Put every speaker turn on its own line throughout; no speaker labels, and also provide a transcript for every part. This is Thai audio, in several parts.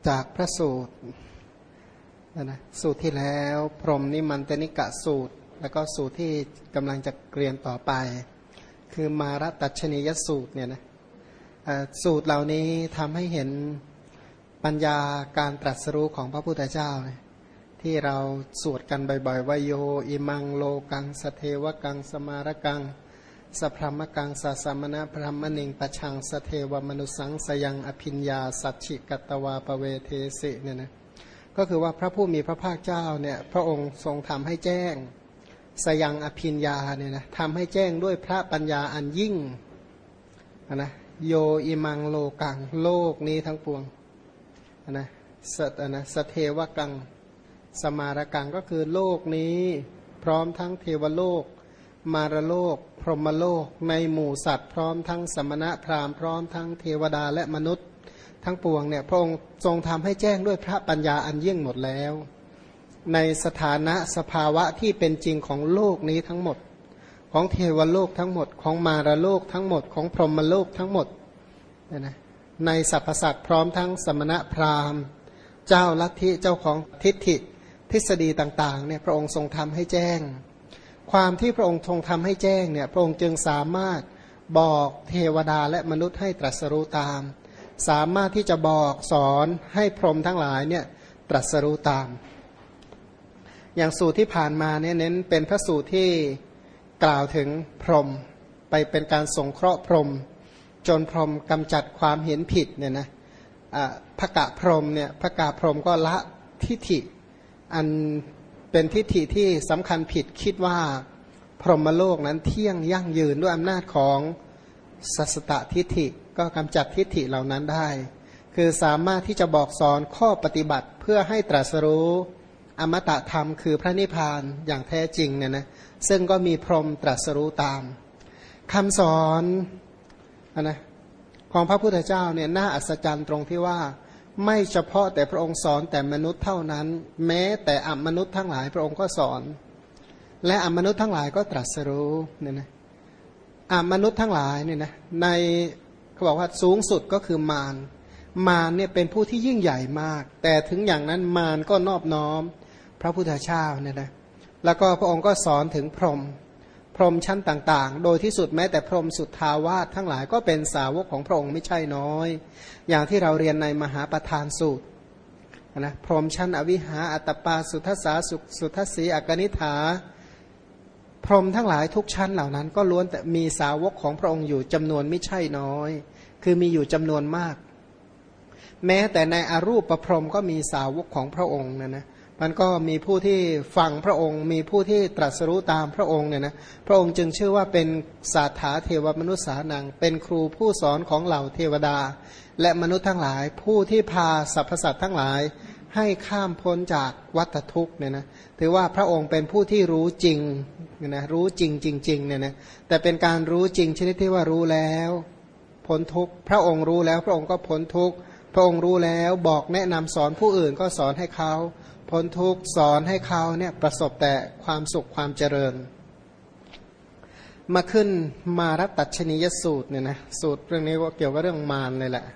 จากพระสูตรนะสูตรที่แล้วพรหมนิมันตนิกะสูตรแล้วก็สูตรที่กำลังจะเรียนต่อไปคือมารตัชนียสูตรเนี่ยนะสูตรเหล่านี้ทำให้เห็นปัญญาการตรัสรู้ของพระพุทธเจ้าที่เราสวดกันบ่อยๆว่าโยอิมังโลกังสเทวกังสมารกังสพรหมกังสัสสมณพรหมณิงปชังสเทวมนุสังสยังอภิญญาสัจฉิกัตตวาปเวเทสิเนี่ยนะก็คือว่าพระผู้มีพระภาคเจ้าเนี่ยพระองค์ทรงทำให้แจ้งสยังอภิญญาเนี่ยนะทำให้แจ้งด้วยพระปัญญาอันยิ่งนะโยอิมังโลกังโลกนี้ทั้งปวงนะสเทวกังสมารกังก็คือโลกนี้พร้อมทั้งเทวโลกมารโลกพรหมโลกในหมู่สัตว์พร้อมทั้งสมณะพราหมณ์พร้อมทั้งเทวดาและมนุษย์ทั้งปวงเนี่ยพระองค์ทรงทำให้แจ้งด้วยพระปัญญาอันยิ่งหมดแล้วในสถานะสภาวะที่เป็นจริงของโลกนี้ทั้งหมดของเทวโลกทั้งหมดของมารโลกทั้งหมดของพรหมโลกทั้งหมดนะในสรรพสัตว์พร้อมทั้งสมณะพราหมณ์เจ้าลัทธิเจ้าของทิฏฐิทฤษฎีต่างๆเนี่ยพระองค์ทรงทำให้แจ้งความที่พระองค์ทรงทำให้แจ้งเนี่ยพระองค์จึงสามารถบอกเทวดาและมนุษย์ให้ตรัสรู้ตามสามารถที่จะบอกสอนให้พรหมทั้งหลายเนี่ยตรัสรู้ตามอย่างสูตรที่ผ่านมาเนี่ยเน้นเป็นพระสูตรที่กล่าวถึงพรหมไปเป็นการสงเคราะห์พรหมจนพรหมกำจัดความเห็นผิดเนี่ยนะภกะพรหมเนี่ยภกะพรหมก็ละทิฏฐิอันเป็นทิฏฐิที่สำคัญผิดคิดว่าพรหมโลกนั้นเที่ยงยั่งยืนด้วยอำนาจของสัสตทิฏฐิก็กำจัดทิฏฐิเหล่านั้นได้คือสามารถที่จะบอกสอนข้อปฏิบัติเพื่อให้ตรัสรู้อมตะธรรมคือพระนิพพานอย่างแท้จริงเนี่ยนะซึ่งก็มีพรหมตรัสรู้ตามคำสอนนะของพระพุทธเจ้าเนี่ยน่าอัศจรรย์ตรงที่ว่าไม่เฉพาะแต่พระองค์สอนแต่มนุษย์เท่านั้นแม้แต่อมนุษย์ทั้งหลายพระองค์ก็สอนและอมนุษย์ทั้งหลายก็ตรัสรู้เนี่ยนะอมนุษย์ทั้งหลายเนี่ยนะในเขาบอกว่าสูงสุดก็คือมารเนี่ยเป็นผู้ที่ยิ่งใหญ่มากแต่ถึงอย่างนั้นมารก็นอบน้อมพระพุทธเจ้าเนี่ยนะแล้วก็พระองค์ก็สอนถึงพรหมชั้นต่างๆโดยที่สุดแม้แต่พรหมสุทธาวาสทั้งหลายก็เป็นสาวกของพระองค์ไม่ใช่น้อยอย่างที่เราเรียนในมหาปทานสูตรนะพรหมชั้นอวิหาอัตตปาสุทัสสาสุทัสสีอกนิฐาพรหมทั้งหลายทุกชั้นเหล่านั้นก็ล้วนแต่มีสาวกของพระองค์อยู่จำนวนไม่ใช่น้อยคือมีอยู่จำนวนมากแม้แต่ในอรูปพรหมก็มีสาวกของพระองค์นะมันก็มีผู้ที่ฟังพระองค์มีผู้ที่ตรัสรู้ตามพระองค์เนี่ยนะพระองค์จึงชื่อว่าเป็นสาถาเทวมนุษย์สานังเป็นครูผู้สอนของเหล่าเทวดาและมนุษย์ทั้งหลายผู้ที่พาสรรพสัตว์ทั้งหลายให้ข้ามพ้นจากวัฏทุกข์เนี่ยนะถือว่าพระองค์เป็นผู้ที่รู้จริงเนี่ยนะรู้จริงจริงๆเนี่ยนะแต่เป็นการรู้จริงชนิดที่ว่ารู้แล้วพ้นทุกข์พระองค์รู้แล้วพระองค์ก็พ้นทุกข์พระองค์รู้แล้วบอกแนะนำสอนผู้อื่นก็สอนให้เขาพ้นทุกข์สอนให้เขาเนี่ยประสบแต่ความสุขความเจริญมาขึ้นมารตัชนียสูตรเนี่ยนะสูตรเรื่องนี้ก็เกี่ยวกับเรื่องมารเลยแหละ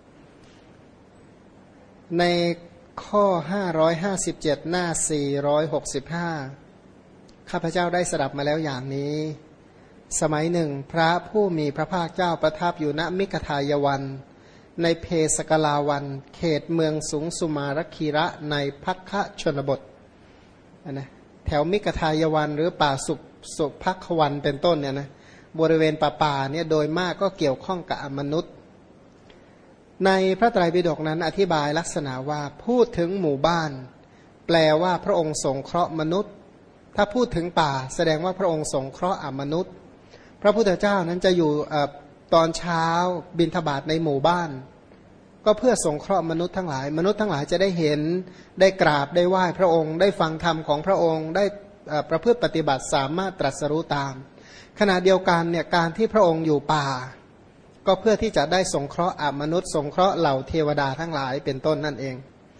ในข้อ557หน้า465ข้าพเจ้าได้สดับมาแล้วอย่างนี้สมัยหนึ่งพระผู้มีพระภาคเจ้าประทับอยู่ณมิกทายวันในเพสกลาวันเขตเมืองสุงสุมารคีระในภัคคะชนบทนะแถวมิกทายวันหรือป่าสุภัควันเป็นต้นเนี่ยนะบริเวณป่าเนี่ยโดยมากก็เกี่ยวข้องกับมนุษย์ในพระไตรปิฎกนั้นอธิบายลักษณะว่าพูดถึงหมู่บ้านแปลว่าพระองค์สงเคราะห์มนุษย์ถ้าพูดถึงป่าแสดงว่าพระองค์สงเคราะห์มนุษย์พระพุทธเจ้านั้นจะอยู่ตอนเช้าบิณฑบาตในหมู่บ้านก็เพื่อสงเคราะห์มนุษย์ทั้งหลายมนุษย์ทั้งหลายจะได้เห็นได้กราบได้ไหว้พระองค์ได้ฟังธรรมของพระองค์ได้ประพฤติปฏิบัติสามารถตรัสรู้ตามขณะเดียวกันเนี่ยการที่พระองค์อยู่ป่าก็เพื่อที่จะได้สงเคราะห์มนุษย์สงเคราะห์เหล่าเทวดาทั้งหลายเป็นต้นนั่นเอง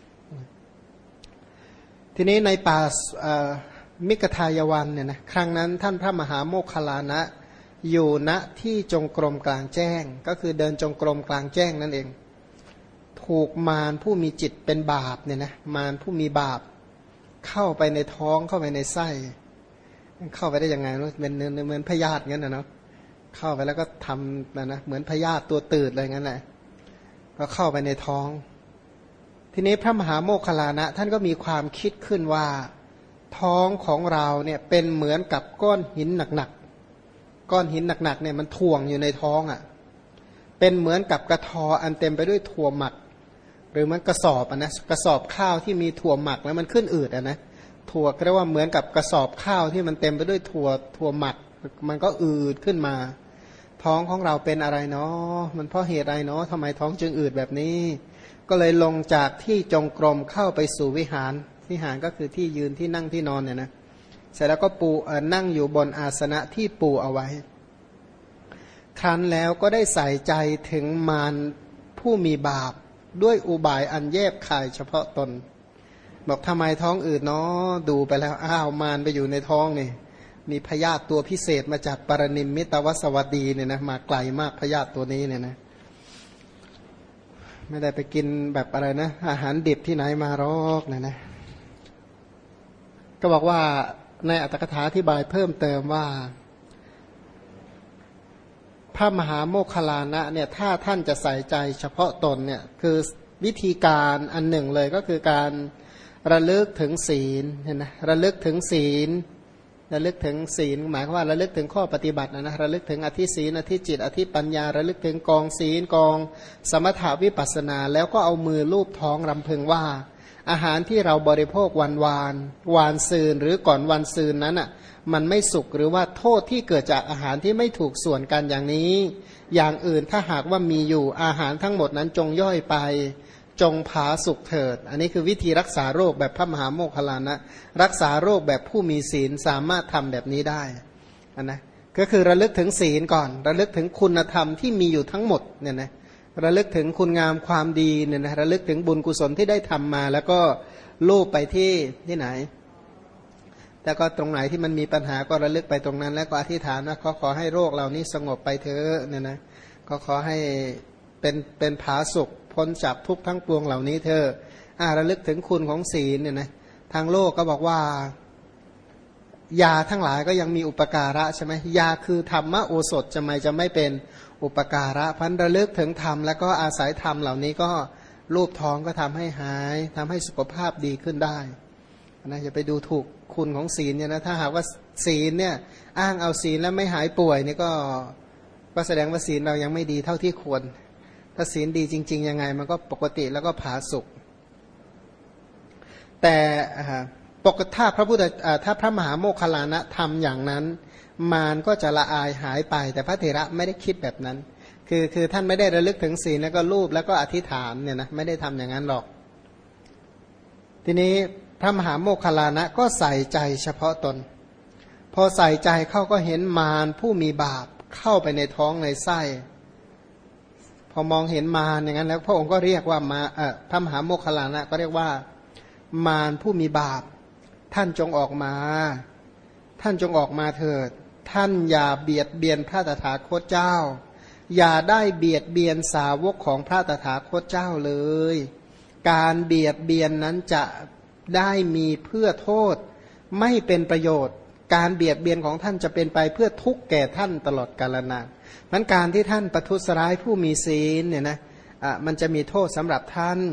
ทีนี้ในป่ามิกทายวันเนี่ยนะครั้งนั้นท่านพระมหาโมคคัลลานะอยู่ณที่จงกรมกลางแจ้งก็คือเดินจงกรมกลางแจ้งนั่นเองถูกมารผู้มีจิตเป็นบาปเนี่ยนะมารผู้มีบาปเข้าไปในท้องเข้าไปในไส้เข้าไปได้ยังไงเป็นเหมือนพยาธิงั้นนะเนาะเข้าไปแล้วก็ทำนะเหมือนพยาธิตัวตืดอะไรงั้นแหละก็เข้าไปในท้องทีนี้พระมหาโมคคัลลานะท่านก็มีความคิดขึ้นว่าท้องของเราเนี่ยเป็นเหมือนกับก้อนหินหนักๆก้อนหินหนักๆเนี่ยมันถ่วงอยู่ในท้องอ่ะเป็นเหมือนกับกระทออันเต็มไปด้วยถั่วหมักหรือมันกระสอบนะกระสอบข้าวที่มีถั่วหมักแล้วมันขึ้นอืดอ่ะนะถั่วเรียกว่าเหมือนกับกระสอบข้าวที่มันเต็มไปด้วยถั่วหมักมันก็อืดขึ้นมาท้องของเราเป็นอะไรเนาะมันเพราะเหตุอะไรเนาะทำไมท้องจึงอืดแบบนี้ก็เลยลงจากที่จงกรมเข้าไปสู่วิหารก็คือที่ยืนที่นั่งที่นอนเนี่ยนะเสร็จแล้วก็ปูนั่งอยู่บนอาสนะที่ปูเอาไว้ครั้นแล้วก็ได้ใส่ใจถึงมารผู้มีบาปด้วยอุบายอันแยบคายเฉพาะตนบอกทำไมท้องอืดเนาะดูไปแล้วอ้าวมารไปอยู่ในท้องนี่มีพยาธิตัวพิเศษมาจากปรนิมมิตวสวัสดีเนี่ยนะมาไกลมากพยาธิตัวนี้เนี่ยนะไม่ได้ไปกินแบบอะไรนะอาหารดิบที่ไหนมารอกเนี่ยนะก็บอกว่าในอัตถกถาอธิบายเพิ่มเติมว่าพระมหาโมคคัลลานะเนี่ยถ้าท่านจะใส่ใจเฉพาะตนเนี่ยคือวิธีการอันหนึ่งเลยก็คือการระลึกถึงศีลเห็นไหมระลึกถึงศีลระลึกถึงศีลหมายความว่าระลึกถึงข้อปฏิบัตินะระลึกถึงอธิศีลอธิจิตอธิปัญญาระลึกถึงกองศีลกองสมถาวิปัสสนาแล้วก็เอามือลูบท้องรำพึงว่าอาหารที่เราบริโภควานซืนหรือก่อนวันซืนนั้นอ่ะมันไม่สุกหรือว่าโทษที่เกิดจากอาหารที่ไม่ถูกส่วนกันอย่างนี้อย่างอื่นถ้าหากว่ามีอยู่อาหารทั้งหมดนั้นจงย่อยไปจงผาสุกเถิดอันนี้คือวิธีรักษาโรคแบบพระมหาโมคคัลลานะรักษาโรคแบบผู้มีศีลสามารถทำแบบนี้ได้นะก็คือระลึกถึงศีลก่อนระลึกถึงคุณธรรมที่มีอยู่ทั้งหมดเนี่ยนะระลึกถึงคุณงามความดีเนี่ยนะระลึกถึงบุญกุศลที่ได้ทำมาแล้วก็ลูบไปที่ไหนแต่ก็ตรงไหนที่มันมีปัญหาก็ระลึกไปตรงนั้นแล้วก็อธิษฐานว่าขอให้โรคเหล่านี้สงบไปเถอะเนี่ยนะก็ขอให้เป็นผาสุกพ้นจากทุกข์ทั้งปวงเหล่านี้เถอะระลึกถึงคุณของศีลเนี่ยนะทางโลกก็บอกว่ายาทั้งหลายก็ยังมีอุปการะใช่ไหมยาคือธรรมโอสถจะไม่เป็นอุปการะพันระลึกถึงธรรมแล้วก็อาศัยธรรมเหล่านี้ก็รูปท้องก็ทำให้หายทำให้สุขภาพดีขึ้นได้นะอย่าไปดูถูกคุณของศีลเนี่ยนะถ้าหากว่าศีลเนี่ยอ้างเอาศีลแล้วไม่หายป่วยนี่ก็แสดงว่าศีลเรายังไม่ดีเท่าที่ควรถ้าศีลดีจริงๆยังไงมันก็ปกติแล้วก็ผาสุกแต่ปกติถ้าพระมหาโมคคัลลานะทำอย่างนั้นมารก็จะละอายหายไปแต่พระเถระไม่ได้คิดแบบนั้นคือท่านไม่ได้ระลึกถึงศีลแล้วก็รูปแล้วก็อธิษฐานเนี่ยนะไม่ได้ทำอย่างนั้นหรอกทีนี้พระมหาโมคคัลลานะก็ใส่ใจเฉพาะตนพอใส่ใจเข้าก็เห็นมารผู้มีบาปเข้าไปในท้องในไส้พอมองเห็นมารอย่างนั้นแล้วพระองค์ก็เรียกว่าพระมหาโมคคัลลานะก็เรียกว่ามารผู้มีบาปท่านจงออกมาท่านจงออกมาเถิดท่านอย่าเบียดเบียนพระตถาคตเจ้าอย่าได้เบียดเบียนสาวกของพระตถาคตเจ้าเลยการเบียดเบียนนั้นจะได้มีเพื่อโทษไม่เป็นประโยชน์การเบียดเบียนของท่านจะเป็นไปเพื่อทุกข์แก่ท่านตลอดกาลนานมันการที่ท่านประทุษร้ายผู้มีศีลเนี่ยนะมันจะมีโทษสำหรับท่าน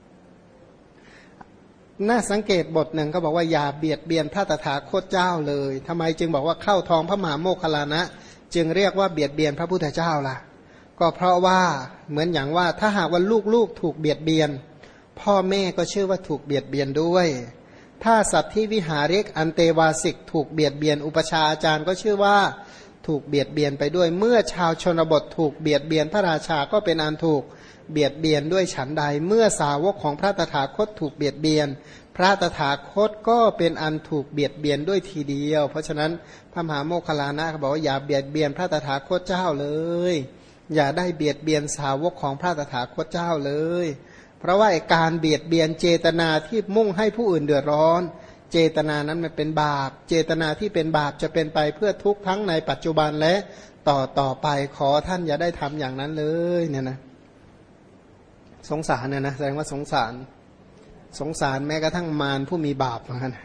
น่าสังเกตบทหนึ่งก็บอกว่าอย่าเบียดเบียนพระตถาคตเจ้าเลยทำไมจึงบอกว่าเข้าท้องพระมหาโมคคัลลานะจึงเรียกว่าเบียดเบียนพระพุทธเจ้าล่ะก็เพราะว่าเหมือนอย่างว่าถ้าหากว่าลูกถูกเบียดเบียนพ่อแม่ก็ชื่อว่าถูกเบียดเบียนด้วยถ้าสัตว์ที่วิหาริกอันเตวาสิกถูกเบียดเบียนอุปชาอาจารย์ก็ชื่อว่าถูกเบียดเบียนไปด้วยเมื่อชาวชนบทถูกเบียดเบียนพระราชาก็เป็นอันถูกเบียดเบียนด้วยฉันใดเมื่อสาวกของพระตถาคตถูกเบียดเบียนพระตถาคตก็เป็นอันถูกเบียดเบียนด้วยทีเดียวเพราะฉะนั้นพระมหาโมคคัลลานะเขาบอกว่าอย่าเบียดเบียนพระตถาคตเจ้าเลยอย่าได้เบียดเบียนสาวกของพระตถาคตเจ้าเลยเพราะว่าการเบียดเบียนเจตนาที่มุ่งให้ผู้อื่นเดือดร้อนเจตนานั้นมันเป็นบาปเจตนาที่เป็นบาปจะเป็นไปเพื่อทุกข์ทั้งในปัจจุบันและต่อไปขอท่านอย่าได้ทำอย่างนั้นเลยเนี่ยนะสงสารเนี่ยนะแสดงว่าสงสารแม้กระทั่งมารผู้มีบาปเหมือนกัน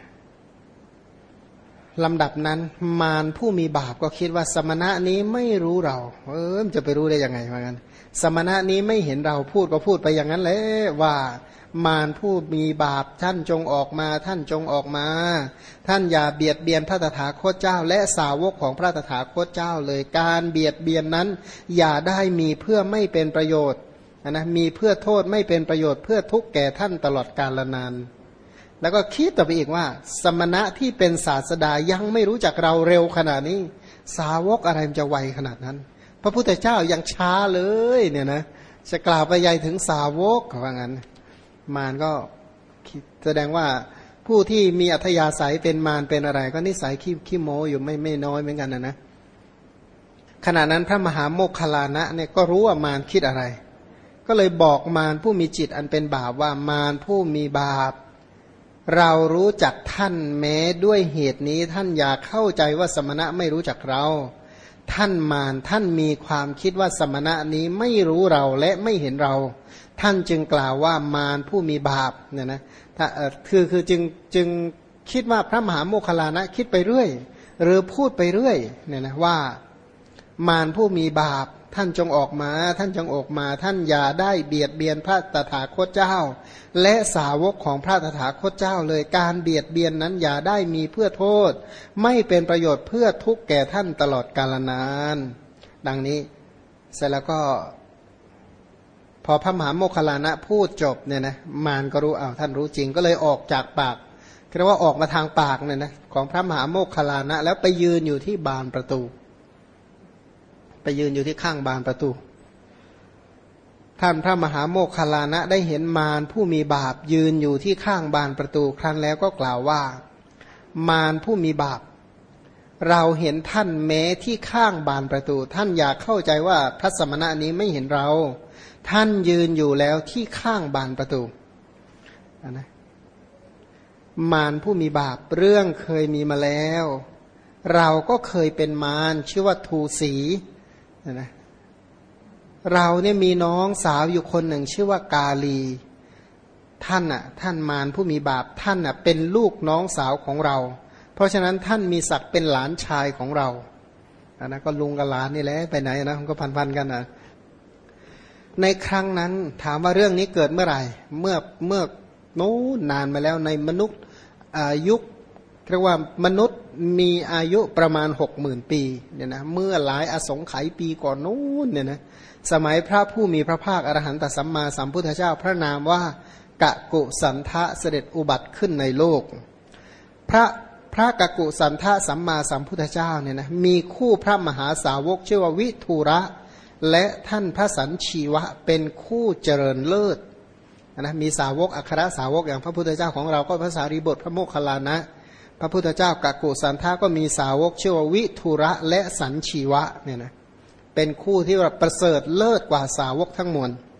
ลำดับนั้นมารผู้มีบาปก็คิดว่าสมณะนี้ไม่รู้เรามันจะไปรู้ได้ยังไงเหมือนกันสมณะนี้ไม่เห็นเราพูดก็พูดไปอย่างนั้นเลยว่ามารผู้มีบาปท่านจงออกมาท่านจงออกมาท่านอย่าเบียดเบียนพระตถาคตเจ้าและสาวกของพระตถาคตเจ้าเลยการเบียดเบียนนั้นอย่าได้มีเพื่อไม่เป็นประโยชน์นะมีเพื่อโทษไม่เป็นประโยชน์เพื่อทุกข์แก่ท่านตลอดกาลนานแล้วก็คิดต่อไปอีกว่าสมณะที่เป็นศาสดายังไม่รู้จักเราเร็วขนาดนี้สาวกอะไรมันจะไวขนาดนั้นพระพุทธเจ้ายังช้าเลยเนี่ยนะจะกล่าวไปใหญ่ถึงสาวกเขาว่างั้นมารก็แสดงว่าผู้ที่มีอัธยาศัยเป็นมารเป็นอะไรก็นิสัยขี้โม้อยู่ไม่น้อยเหมือนกันนะขณะนั้นพระมหาโมคคัลลานะเนี่ยก็รู้ว่ามารคิดอะไรก็เลยบอกมารผู้มีจิตอันเป็นบาปว่ามารผู้มีบาปเรารู้จักท่านแม้ด้วยเหตุนี้ท่านอย่าเข้าใจว่าสมณะไม่รู้จักเราท่านมารท่านมีความคิดว่าสมณะนี้ไม่รู้เราและไม่เห็นเราท่านจึงกล่าวว่ามารผู้มีบาปเนี่ยนะคือจึงคิดว่าพระมหาโมคคัลลานะคิดไปเรื่อยหรือพูดไปเรื่อยเนี่ยนะว่ามารผู้มีบาปท่านจงออกมาท่านจงออกมาท่านอย่าได้เบียดเบียนพระตถาคตเจ้าและสาวกของพระตถาคตเจ้าเลยการเบียดเบียนนั้นอย่าได้มีเพื่อโทษไม่เป็นประโยชน์เพื่อทุกข์แก่ท่านตลอดกาลนานดังนี้เสร็จแล้วก็พอพระมหาโมคคัลลานะพูดจบเนี่ยนะมารก็รู้ท่านรู้จริงก็เลยออกจากปากเรียกว่าออกมาทางปากเนี่ยนะของพระมหาโมคคัลลานะแล้วไปยืนอยู่ที่บานประตูไปยืนอยู่ที่ข้างบานประตูท่านพระมหาโมคคัลลานะได้เห็นมารผู้มีบาปยืนอยู่ที่ข้างบานประตูครั้นแล้วก็กล่าวว่ามารผู้มีบาปเราเห็นท่านแม้ที่ข้างบานประตูท่านอย่าเข้าใจว่าพระสมณะนี้ไม่เห็นเราท่านยืนอยู่แล้วที่ข้างบานประตูนะมารผู้มีบาปเรื่องเคยมีมาแล้วเราก็เคยเป็นมารชื่อว่าทูสีนะเราเนี่ยมีน้องสาวอยู่คนหนึ่งชื่อว่ากาลีท่านมารผู้มีบาปท่านเป็นลูกน้องสาวของเราเพราะฉะนั้นท่านมีศักดิ์เป็นหลานชายของเรานะก็ลุงกับหลานนี่แหละไปไหนนะมันก็พันกันนะในครั้งนั้นถามว่าเรื่องนี้เกิดเมื่อไหร่เมื่อโน้นนานมาแล้วในมนุษย์ยุคเรียกว่ามนุษย์มีอายุประมาณ 60,000 ปีเนี่ยนะเมื่อหลายอสงไขยปีก่อนนู้นเนี่ยนะสมัยพระผู้มีพระภาคอรหันตสัมมาสัมพุทธเจ้าพระนามว่ากะกุสันทะเสด็จอุบัติขึ้นในโลกพระกะกุสันทะสัมมาสัมพุทธเจ้าเนี่ยนะมีคู่พระมหาสาวกชื่อว่าวิทูระและท่านพระสัญชีวะเป็นคู่เจริญเลิศนะมีสาวกอัครสาวกอย่างพระพุทธเจ้าของเราก็พระสารีบุตรพระโมคคัลลานะพระพุทธเจ้ากะกุสันทะก็มีสาวกชื่อว่าวิทูระและสัญชีวะเนี่ยนะเป็นคู่ที่ประเสริฐเลิศกว่าสาวกทั้งมวล